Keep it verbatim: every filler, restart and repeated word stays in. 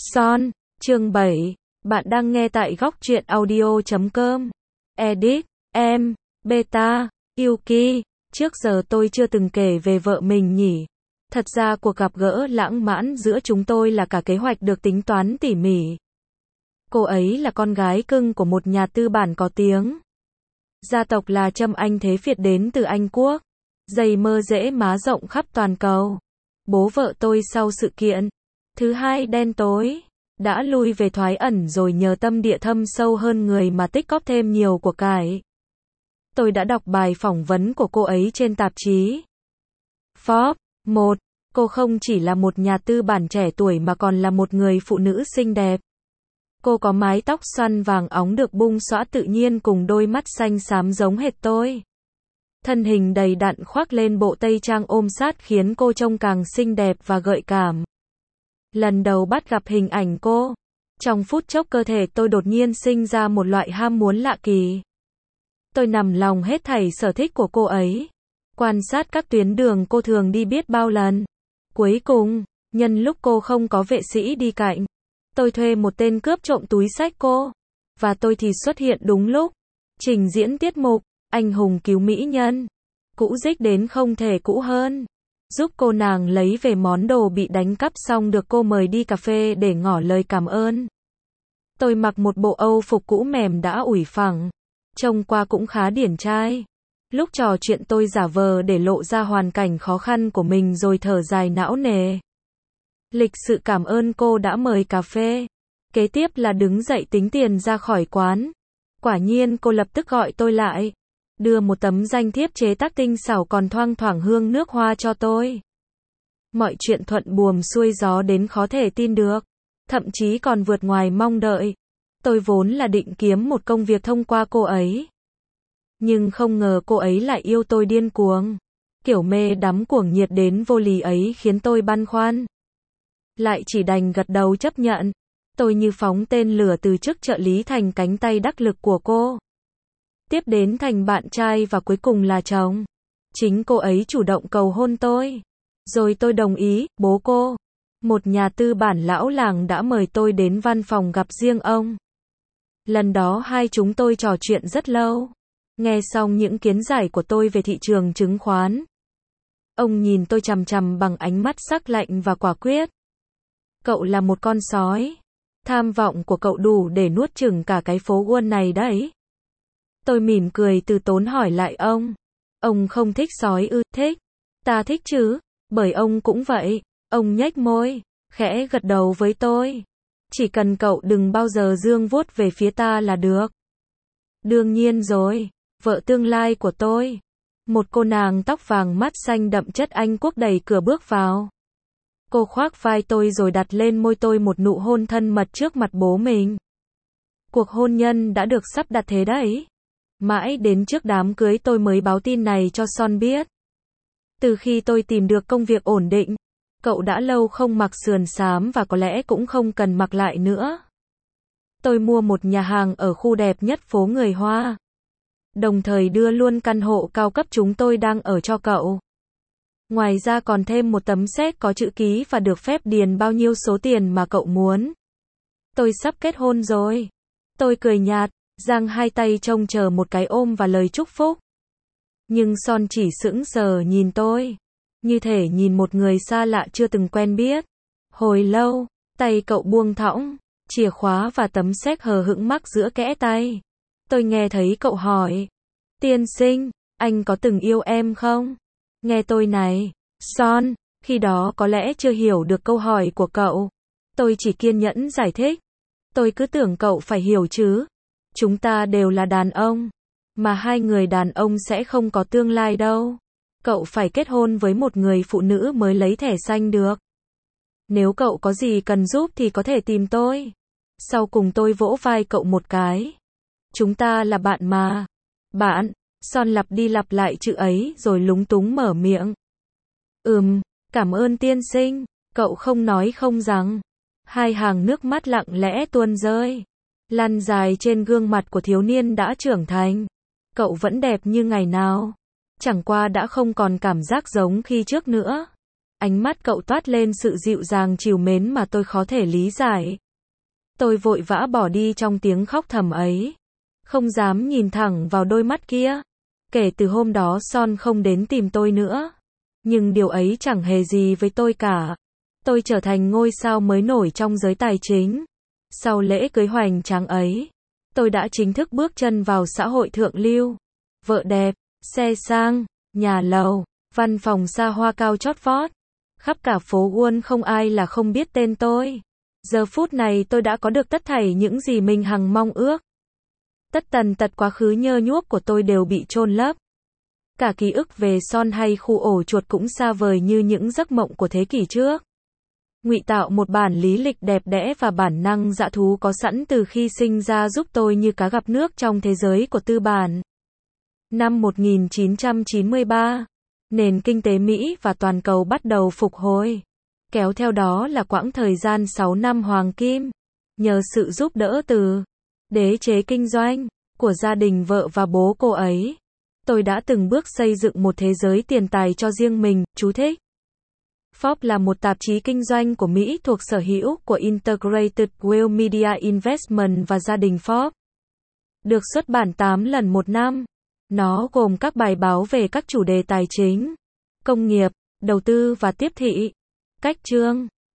Son, chương bảy. Bạn đang nghe tại góc truyện audio chấm com. Edit, em, Beta, Yuki. Trước giờ tôi chưa từng kể về vợ mình nhỉ. Thật ra cuộc gặp gỡ lãng mạn giữa chúng tôi là cả kế hoạch được tính toán tỉ mỉ. Cô ấy là con gái cưng của một nhà tư bản có tiếng. Gia tộc là Trâm Anh Thế Việt đến từ Anh Quốc. Dày mơ rễ má rộng khắp toàn cầu. Bố vợ tôi sau sự kiện thứ hai đen tối đã lui về thoái ẩn rồi nhờ tâm địa thâm sâu hơn người mà tích góp thêm nhiều của cải. Tôi đã đọc bài phỏng vấn của cô ấy trên tạp chí Forbes. Một, cô không chỉ là một nhà tư bản trẻ tuổi mà còn là một người phụ nữ xinh đẹp. Cô có mái tóc xoăn vàng óng được bung xõa tự nhiên cùng đôi mắt xanh xám giống hệt tôi. Thân hình đầy đặn khoác lên bộ tây trang ôm sát khiến cô trông càng xinh đẹp và gợi cảm. Lần đầu bắt gặp hình ảnh cô, trong phút chốc cơ thể tôi đột nhiên sinh ra một loại ham muốn lạ kỳ. Tôi nằm lòng hết thảy sở thích của cô ấy. Quan sát các tuyến đường cô thường đi biết bao lần. Cuối cùng, nhân lúc cô không có vệ sĩ đi cạnh, tôi thuê một tên cướp trộm túi xách cô. Và tôi thì xuất hiện đúng lúc. Trình diễn tiết mục anh hùng cứu mỹ nhân. Cũ dích đến không thể cũ hơn. Giúp cô nàng lấy về món đồ bị đánh cắp xong được cô mời đi cà phê để ngỏ lời cảm ơn. Tôi mặc một bộ âu phục cũ mềm đã ủi phẳng. Trông qua cũng khá điển trai. Lúc trò chuyện tôi giả vờ để lộ ra hoàn cảnh khó khăn của mình rồi thở dài não nề. Lịch sự cảm ơn cô đã mời cà phê. Kế tiếp là đứng dậy tính tiền ra khỏi quán. Quả nhiên cô lập tức gọi tôi lại. Đưa một tấm danh thiếp chế tác tinh xảo còn thoang thoảng hương nước hoa cho tôi. Mọi chuyện thuận buồm xuôi gió đến khó thể tin được. Thậm chí còn vượt ngoài mong đợi. Tôi vốn là định kiếm một công việc thông qua cô ấy. Nhưng không ngờ cô ấy lại yêu tôi điên cuồng. Kiểu mê đắm cuồng nhiệt đến vô lý ấy khiến tôi băn khoăn. Lại chỉ đành gật đầu chấp nhận. Tôi như phóng tên lửa từ chức trợ lý thành cánh tay đắc lực của cô. Tiếp đến thành bạn trai và cuối cùng là chồng. Chính cô ấy chủ động cầu hôn tôi. Rồi tôi đồng ý, bố cô. Một nhà tư bản lão làng đã mời tôi đến văn phòng gặp riêng ông. Lần đó hai chúng tôi trò chuyện rất lâu. Nghe xong những kiến giải của tôi về thị trường chứng khoán. Ông nhìn tôi chằm chằm bằng ánh mắt sắc lạnh và quả quyết. Cậu là một con sói. Tham vọng của cậu đủ để nuốt chửng cả cái phố Wall này đấy. Tôi mỉm cười từ tốn hỏi lại ông. Ông không thích sói ư? Thích. Ta thích chứ. Bởi ông cũng vậy. Ông nhếch môi, khẽ gật đầu với tôi. Chỉ cần cậu đừng bao giờ giương vuốt về phía ta là được. Đương nhiên rồi. Vợ tương lai của tôi. Một cô nàng tóc vàng mắt xanh đậm chất Anh Quốc đẩy cửa bước vào. Cô khoác vai tôi rồi đặt lên môi tôi một nụ hôn thân mật trước mặt bố mình. Cuộc hôn nhân đã được sắp đặt thế đấy. Mãi đến trước đám cưới tôi mới báo tin này cho Son biết. Từ khi tôi tìm được công việc ổn định, cậu đã lâu không mặc sườn xám và có lẽ cũng không cần mặc lại nữa. Tôi mua một nhà hàng ở khu đẹp nhất phố người Hoa. Đồng thời đưa luôn căn hộ cao cấp chúng tôi đang ở cho cậu. Ngoài ra còn thêm một tấm séc có chữ ký và được phép điền bao nhiêu số tiền mà cậu muốn. Tôi sắp kết hôn rồi. Tôi cười nhạt, giang hai tay trông chờ một cái ôm và lời chúc phúc. Nhưng Son chỉ sững sờ nhìn tôi. Như thể nhìn một người xa lạ chưa từng quen biết. Hồi lâu, tay cậu buông thõng, chìa khóa và tấm séc hờ hững mắc giữa kẽ tay. Tôi nghe thấy cậu hỏi. Tiên sinh, anh có từng yêu em không? Nghe tôi này, Son, khi đó có lẽ chưa hiểu được câu hỏi của cậu. Tôi chỉ kiên nhẫn giải thích. Tôi cứ tưởng cậu phải hiểu chứ. Chúng ta đều là đàn ông. Mà hai người đàn ông sẽ không có tương lai đâu. Cậu phải kết hôn với một người phụ nữ mới lấy thẻ xanh được. Nếu cậu có gì cần giúp thì có thể tìm tôi. Sau cùng tôi vỗ vai cậu một cái. Chúng ta là bạn mà. Bạn. Son lặp đi lặp lại chữ ấy rồi lúng túng mở miệng. Ừm, cảm ơn tiên sinh. Cậu không nói không rằng. Hai hàng nước mắt lặng lẽ tuôn rơi. Lăn dài trên gương mặt của thiếu niên đã trưởng thành. Cậu vẫn đẹp như ngày nào. Chẳng qua đã không còn cảm giác giống khi trước nữa. Ánh mắt cậu toát lên sự dịu dàng trìu mến mà tôi khó thể lý giải. Tôi vội vã bỏ đi trong tiếng khóc thầm ấy. Không dám nhìn thẳng vào đôi mắt kia. Kể từ hôm đó Son không đến tìm tôi nữa. Nhưng điều ấy chẳng hề gì với tôi cả. Tôi trở thành ngôi sao mới nổi trong giới tài chính. Sau lễ cưới hoành tráng ấy, tôi đã chính thức bước chân vào xã hội thượng lưu. Vợ đẹp, xe sang, nhà lầu, văn phòng xa hoa cao chót vót. Khắp cả phố Wall không ai là không biết tên tôi. Giờ phút này tôi đã có được tất thảy những gì mình hằng mong ước. Tất tần tật quá khứ nhơ nhuốc của tôi đều bị chôn lấp. Cả ký ức về Son hay khu ổ chuột cũng xa vời như những giấc mộng của thế kỷ trước. Ngụy tạo một bản lý lịch đẹp đẽ và bản năng dã thú có sẵn từ khi sinh ra giúp tôi như cá gặp nước trong thế giới của tư bản. Năm một nghìn chín trăm chín mươi ba, nền kinh tế Mỹ và toàn cầu bắt đầu phục hồi. Kéo theo đó là quãng thời gian sáu năm hoàng kim. Nhờ sự giúp đỡ từ đế chế kinh doanh của gia đình vợ và bố cô ấy, tôi đã từng bước xây dựng một thế giới tiền tài cho riêng mình. Chú thích. Forbes là một tạp chí kinh doanh của Mỹ thuộc sở hữu của Integrated Wealth Media Investment và gia đình Forbes. Được xuất bản tám lần một năm. Nó gồm các bài báo về các chủ đề tài chính, công nghiệp, đầu tư và tiếp thị. Cách chương